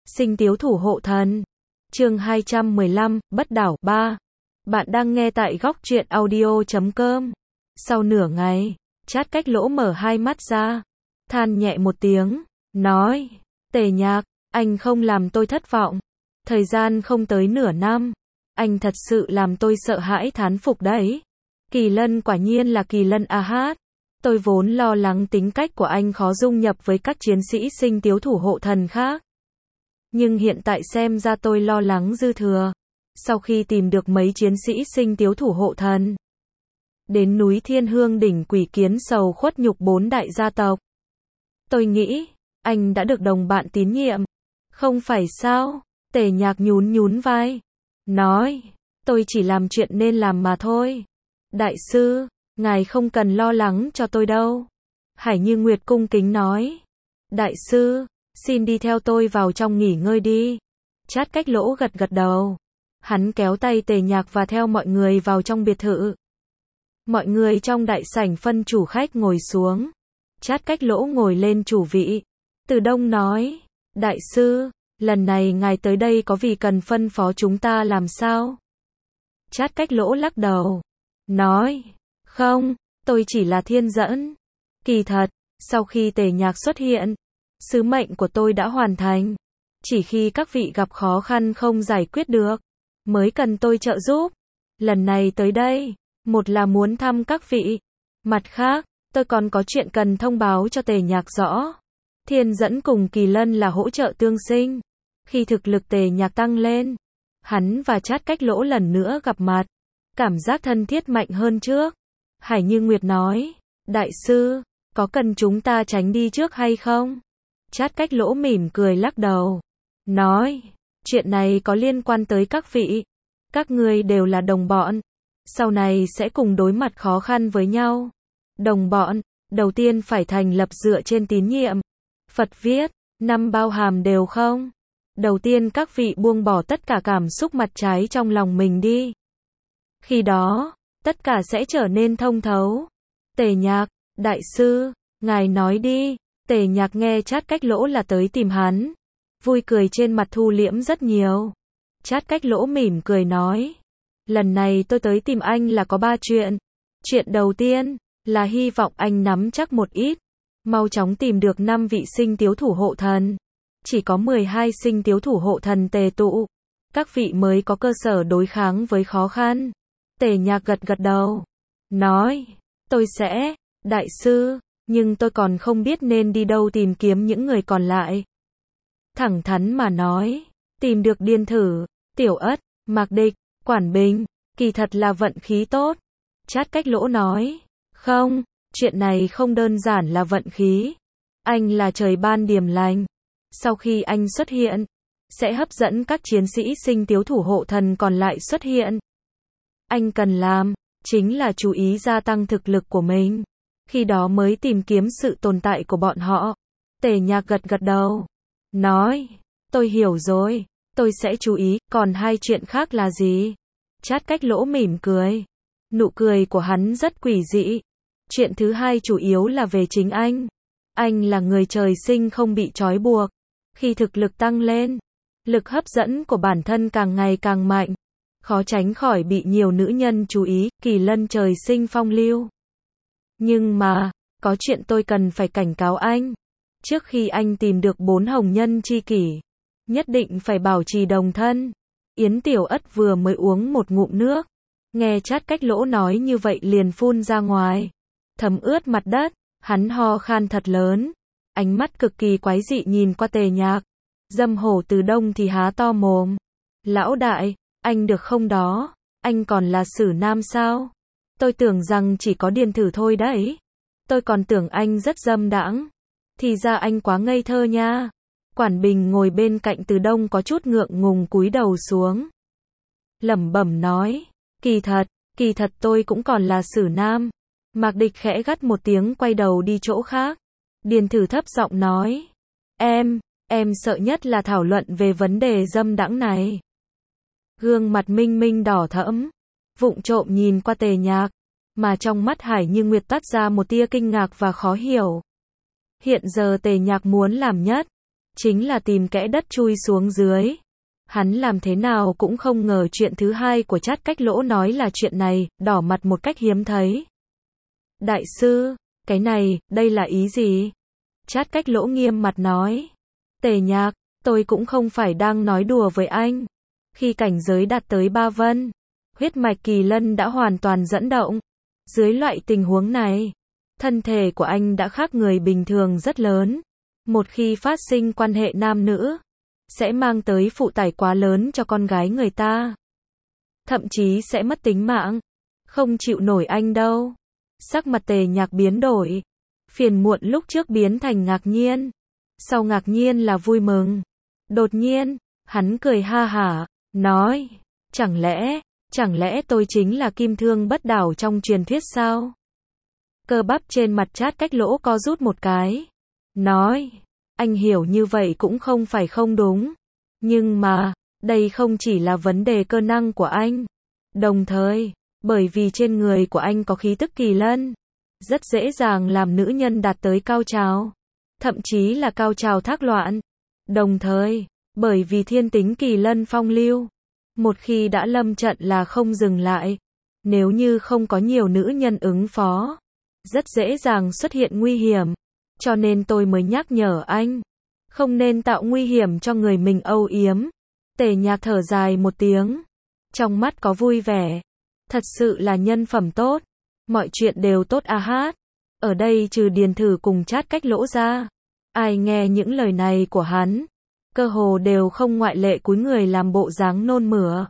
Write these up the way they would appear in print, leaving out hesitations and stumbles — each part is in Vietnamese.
Sinh Tiếu Thủ Hộ Thần. Chương 215, Bất Đảo 3. Bạn đang nghe tại góc truyện audio.com. Sau nửa ngày, Trát Cách Lỗ mở hai mắt ra, than nhẹ một tiếng, nói: Tề Nhạc, anh không làm tôi thất vọng. Thời gian không tới nửa năm, anh thật sự làm tôi sợ hãi thán phục đấy. Kỳ Lân quả nhiên là Kỳ Lân a hát. Tôi vốn lo lắng tính cách của anh khó dung nhập với các chiến sĩ Sinh Tiếu Thủ Hộ Thần khác. Nhưng hiện tại xem ra tôi lo lắng dư thừa. Sau khi tìm được mấy chiến sĩ Sinh Tiếu Thủ Hộ Thần, đến núi Thiên Hương đỉnh Quỷ Kiến Sầu khuất nhục 4 đại gia tộc, tôi nghĩ, anh đã được đồng bạn tín nhiệm. Không phải sao? Tề Nhạc nhún nhún vai, nói: Tôi chỉ làm chuyện nên làm mà thôi. Đại sư, ngài không cần lo lắng cho tôi đâu. Hải Như Nguyệt cung kính nói: Đại sư, xin đi theo tôi vào trong nghỉ ngơi đi. Trát Cách Lỗ gật gật đầu. Hắn kéo tay Tề Nhạc và theo mọi người vào trong biệt thự. Mọi người trong đại sảnh phân chủ khách ngồi xuống. Trát Cách Lỗ ngồi lên chủ vị. Từ Đông nói: Đại sư, lần này ngài tới đây có vì cần phân phó chúng ta làm sao? Trát Cách Lỗ lắc đầu, nói: Không, tôi chỉ là thiên dẫn. Kỳ thật, sau khi Tề Nhạc xuất hiện, sứ mệnh của tôi đã hoàn thành. Chỉ khi các vị gặp khó khăn không giải quyết được, mới cần tôi trợ giúp. Lần này tới đây, một là muốn thăm các vị. Mặt khác, tôi còn có chuyện cần thông báo cho Tề Nhạc rõ. Thiên dẫn cùng Kỳ Lân là hỗ trợ tương sinh. Khi thực lực Tề Nhạc tăng lên, hắn và Trát Cách Lỗ lần nữa gặp mặt. Cảm giác thân thiết mạnh hơn trước. Hải Như Nguyệt nói: Đại sư, có cần chúng ta tránh đi trước hay không? Trát Cách Lỗ mỉm cười lắc đầu, nói: Chuyện này có liên quan tới các vị. Các ngươi đều là đồng bọn. Sau này sẽ cùng đối mặt khó khăn với nhau. Đồng bọn, đầu tiên phải thành lập dựa trên tín nhiệm. Phật viết, 5 bao hàm đều không? Đầu tiên các vị buông bỏ tất cả cảm xúc mặt trái trong lòng mình đi. Khi đó, tất cả sẽ trở nên thông thấu. Tề Nhạc, đại sư, ngài nói đi. Tề Nhạc nghe Trát Cách Lỗ là tới tìm hắn, vui cười trên mặt thu liễm rất nhiều. Trát Cách Lỗ mỉm cười nói: Lần này tôi tới tìm anh là có 3 chuyện. Chuyện đầu tiên là hy vọng anh nắm chắc một ít, mau chóng tìm được 5 vị Sinh Tiếu Thủ Hộ Thần. Chỉ có 12 Sinh Tiếu Thủ Hộ Thần tề tụ, các vị mới có cơ sở đối kháng với khó khăn. Tề Nhạc gật gật đầu, nói: Tôi sẽ, đại sư, nhưng tôi còn không biết nên đi đâu tìm kiếm những người còn lại. Thẳng thắn mà nói, tìm được Điên Thử, Tiểu Ất, Mạc Địch, Quản Bình, kỳ thật là vận khí tốt. Trát Cách Lỗ nói: Không, chuyện này không đơn giản là vận khí. Anh là trời ban điềm lành. Sau khi anh xuất hiện, sẽ hấp dẫn các chiến sĩ Sinh Tiếu Thủ Hộ Thần còn lại xuất hiện. Anh cần làm, chính là chú ý gia tăng thực lực của mình. Khi đó mới tìm kiếm sự tồn tại của bọn họ. Tề Nhạc gật gật đầu, nói: Tôi hiểu rồi, tôi sẽ chú ý. Còn 2 chuyện khác là gì? Trát Cách Lỗ mỉm cười. Nụ cười của hắn rất quỷ dị. Chuyện thứ 2 chủ yếu là về chính anh. Anh là người trời sinh không bị trói buộc. Khi thực lực tăng lên, lực hấp dẫn của bản thân càng ngày càng mạnh, khó tránh khỏi bị nhiều nữ nhân chú ý. Kỳ Lân trời sinh phong lưu. Nhưng mà, có chuyện tôi cần phải cảnh cáo anh. Trước khi anh tìm được 4 hồng nhân chi kỷ, nhất định phải bảo trì đồng thân. Yến Tiểu Ất vừa mới uống một ngụm nước, nghe Trát Cách Lỗ nói như vậy liền phun ra ngoài, thấm ướt mặt đất. Hắn ho khan thật lớn, ánh mắt cực kỳ quái dị nhìn qua Tề Nhạc. Dâm Hổ Từ Đông thì há to mồm. Lão đại, anh được không đó? Anh còn là Sử Nam sao? Tôi tưởng rằng chỉ có Điền Thử thôi đấy. Tôi còn tưởng anh rất dâm đãng. Thì ra anh quá ngây thơ nha. Quản Bình ngồi bên cạnh Từ Đông có chút ngượng ngùng cúi đầu xuống, lẩm bẩm nói: Kỳ thật tôi cũng còn là Sử Nam. Mạc Địch khẽ gắt một tiếng quay đầu đi chỗ khác. Điền Thử thấp giọng nói: Em sợ nhất là thảo luận về vấn đề dâm đãng này. Gương mặt Minh Minh đỏ thẫm, vụng trộm nhìn qua Tề Nhạc, mà trong mắt Hải Như Nguyệt toát ra một tia kinh ngạc và khó hiểu. Hiện giờ Tề Nhạc muốn làm nhất chính là tìm kẽ đất chui xuống dưới. Hắn làm thế nào cũng không ngờ chuyện thứ hai của Trát Cách Lỗ nói là chuyện này, đỏ mặt một cách hiếm thấy. Đại sư, cái này, đây là ý gì? Trát Cách Lỗ nghiêm mặt nói. Tề Nhạc, tôi cũng không phải đang nói đùa với anh. Khi cảnh giới đạt tới 3 vân, huyết mạch kỳ lân đã hoàn toàn dẫn động. Dưới loại tình huống này, thân thể của anh đã khác người bình thường rất lớn. Một khi phát sinh quan hệ nam nữ, sẽ mang tới phụ tải quá lớn cho con gái người ta. Thậm chí sẽ mất tính mạng. Không chịu nổi anh đâu. Sắc mặt Tề Nhạc biến đổi. Phiền muộn lúc trước biến thành ngạc nhiên. Sau ngạc nhiên là vui mừng. Đột nhiên, hắn cười ha hả, nói, chẳng lẽ tôi chính là kim thương bất đảo trong truyền thuyết sao? Cơ bắp trên mặt Trát Cách Lỗ co rút một cái. Nói, anh hiểu như vậy cũng không phải không đúng. Nhưng mà, đây không chỉ là vấn đề cơ năng của anh. Đồng thời, bởi vì trên người của anh có khí tức kỳ lân, rất dễ dàng làm nữ nhân đạt tới cao trào. Thậm chí là cao trào thác loạn. Đồng thời, bởi vì thiên tính kỳ lân phong lưu, một khi đã lâm trận là không dừng lại. Nếu như không có nhiều nữ nhân ứng phó, rất dễ dàng xuất hiện nguy hiểm. Cho nên tôi mới nhắc nhở anh, không nên tạo nguy hiểm cho người mình âu yếm. Tề Nhạc thở dài một tiếng, trong mắt có vui vẻ. Thật sự là nhân phẩm tốt, mọi chuyện đều tốt a hát. Ở đây trừ Điền Thử cùng Trát Cách Lỗ ra, ai nghe những lời này của hắn, cơ hồ đều không ngoại lệ cúi người làm bộ dáng nôn mửa.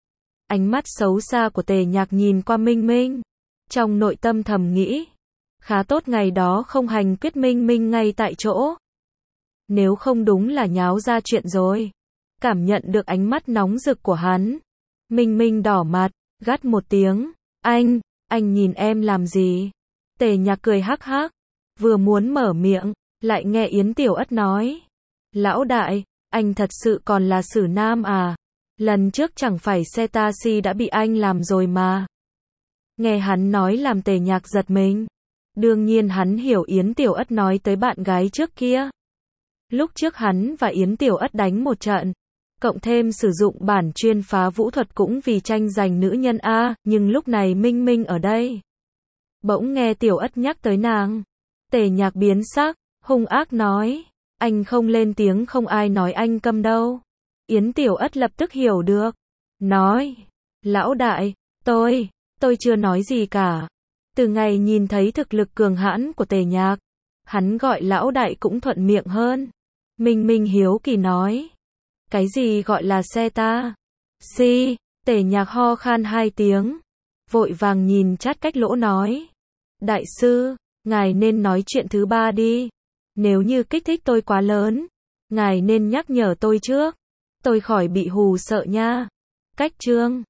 Ánh mắt xấu xa của Tề Nhạc nhìn qua Minh Minh, trong nội tâm thầm nghĩ, khá tốt ngày đó không hành quyết Minh Minh ngay tại chỗ. Nếu không đúng là nháo ra chuyện rồi. Cảm nhận được ánh mắt nóng rực của hắn, Minh Minh đỏ mặt, gắt một tiếng, anh nhìn em làm gì? Tề Nhạc cười hắc hắc, vừa muốn mở miệng, lại nghe Yến Tiểu Ất nói, lão đại, anh thật sự còn là xử nam à? Lần trước chẳng phải xe taxi đã bị anh làm rồi mà. Nghe hắn nói làm Tề Nhạc giật mình. Đương nhiên hắn hiểu Yến Tiểu Ất nói tới bạn gái trước kia. Lúc trước hắn và Yến Tiểu Ất đánh một trận, cộng thêm sử dụng bản chuyên phá vũ thuật cũng vì tranh giành nữ nhân A, nhưng lúc này Minh Minh ở đây. Bỗng nghe Tiểu Ất nhắc tới nàng. Tề Nhạc biến sắc, hung ác nói, anh không lên tiếng không ai nói anh câm đâu. Yến Tiểu Ất lập tức hiểu được. Nói, lão đại, tôi chưa nói gì cả. Từ ngày nhìn thấy thực lực cường hãn của Tề Nhạc, hắn gọi lão đại cũng thuận miệng hơn. Minh Minh hiếu kỳ nói, cái gì gọi là xe ta? Si, Tề Nhạc ho khan 2 tiếng, vội vàng nhìn Trát Cách Lỗ nói, đại sư, ngài nên nói chuyện thứ ba đi. Nếu như kích thích tôi quá lớn, ngài nên nhắc nhở tôi trước, tôi khỏi bị hù sợ nha. Cách chương